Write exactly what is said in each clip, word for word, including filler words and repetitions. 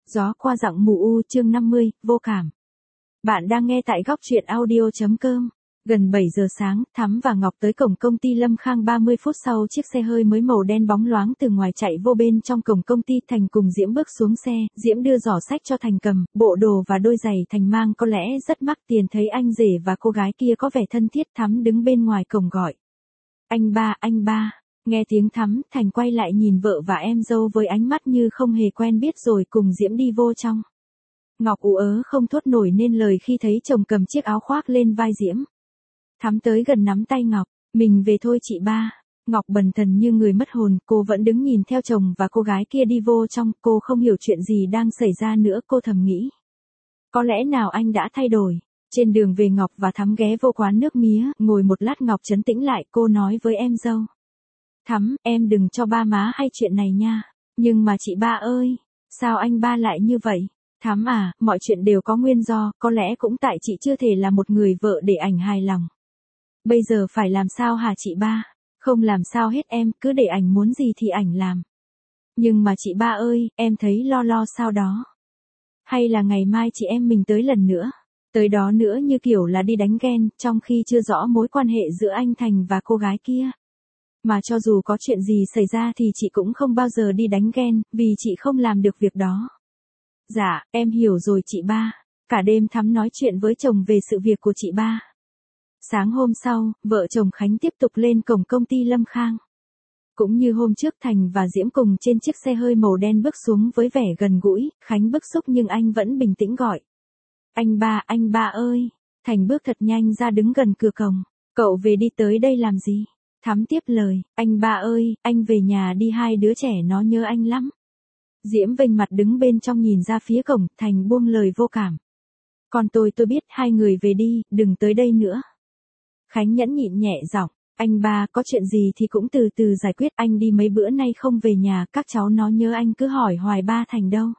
Gió qua dặng mù u chương năm mươi, vô cảm. Bạn đang nghe tại góc truyện audio.com. Gần bảy giờ sáng, Thắm và Ngọc tới cổng công ty Lâm Khang ba mươi phút sau chiếc xe hơi mới màu đen bóng loáng từ ngoài chạy vô bên trong cổng công ty. Thành cùng Diễm bước xuống xe, Diễm đưa giỏ sách cho Thành cầm, bộ đồ và đôi giày Thành mang có lẽ rất mắc tiền. Thấy anh rể và cô gái kia có vẻ thân thiết, Thắm đứng bên ngoài cổng gọi. Anh ba, anh ba. Nghe tiếng Thắm, Thành quay lại nhìn vợ và em dâu với ánh mắt như không hề quen biết rồi cùng Diễm đi vô trong. Ngọc ú ớ không thốt nổi nên lời khi thấy chồng cầm chiếc áo khoác lên vai Diễm. Thắm tới gần nắm tay Ngọc, mình về thôi chị ba. Ngọc bần thần như người mất hồn, cô vẫn đứng nhìn theo chồng và cô gái kia đi vô trong, cô không hiểu chuyện gì đang xảy ra nữa, cô thầm nghĩ. Có lẽ nào anh đã thay đổi. Trên đường về Ngọc và Thắm ghé vô quán nước mía, ngồi một lát Ngọc trấn tĩnh lại, cô nói với em dâu. Thắm, em đừng cho ba má hay chuyện này nha. Nhưng mà chị ba ơi, sao anh ba lại như vậy? Thắm à, mọi chuyện đều có nguyên do, có lẽ cũng tại chị chưa thể là một người vợ để ảnh hài lòng. Bây giờ phải làm sao hả chị ba? Không làm sao hết em, cứ để ảnh muốn gì thì ảnh làm. Nhưng mà chị ba ơi, em thấy lo lo sao đó. Hay là ngày mai chị em mình tới lần nữa? Tới đó nữa như kiểu là đi đánh ghen, trong khi chưa rõ mối quan hệ giữa anh Thành và cô gái kia. Mà cho dù có chuyện gì xảy ra thì chị cũng không bao giờ đi đánh ghen, vì chị không làm được việc đó. Dạ, em hiểu rồi chị ba. Cả đêm Thắm nói chuyện với chồng về sự việc của chị ba. Sáng hôm sau, vợ chồng Khánh tiếp tục lên cổng công ty Lâm Khang. Cũng như hôm trước, Thành và Diễm cùng trên chiếc xe hơi màu đen bước xuống với vẻ gần gũi. Khánh bức xúc nhưng anh vẫn bình tĩnh gọi. Anh ba, anh ba ơi. Thành bước thật nhanh ra đứng gần cửa cổng. Cậu về đi tới đây làm gì? Thắm tiếp lời, anh ba ơi, anh về nhà đi, hai đứa trẻ nó nhớ anh lắm. Diễm vênh mặt đứng bên trong nhìn ra phía cổng, Thành buông lời vô cảm. Còn tôi tôi biết, hai người về đi, đừng tới đây nữa. Khánh nhẫn nhịn nhẹ giọng, anh ba có chuyện gì thì cũng từ từ giải quyết, anh đi mấy bữa nay không về nhà, các cháu nó nhớ anh cứ hỏi hoài ba Thành đâu.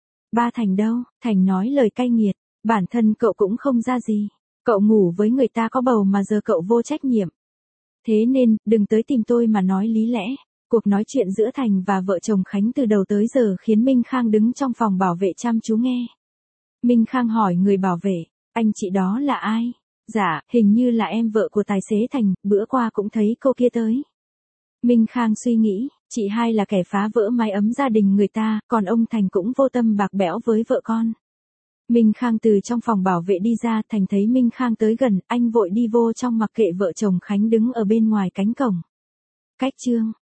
Ba Thành đâu? Thành nói lời cay nghiệt, bản thân cậu cũng không ra gì. Cậu ngủ với người ta có bầu mà giờ cậu vô trách nhiệm. Thế nên, đừng tới tìm tôi mà nói lý lẽ. Cuộc nói chuyện giữa Thành và vợ chồng Khánh từ đầu tới giờ khiến Minh Khang đứng trong phòng bảo vệ chăm chú nghe. Minh Khang hỏi người bảo vệ, anh chị đó là ai? Dạ, hình như là em vợ của tài xế Thành, bữa qua cũng thấy cô kia tới. Minh Khang suy nghĩ, chị hai là kẻ phá vỡ mái ấm gia đình người ta, còn ông Thành cũng vô tâm bạc bẽo với vợ con. Minh Khang từ trong phòng bảo vệ đi ra, Thành thấy Minh Khang tới gần, anh vội đi vô trong mặc kệ vợ chồng Khánh đứng ở bên ngoài cánh cổng. Cách chương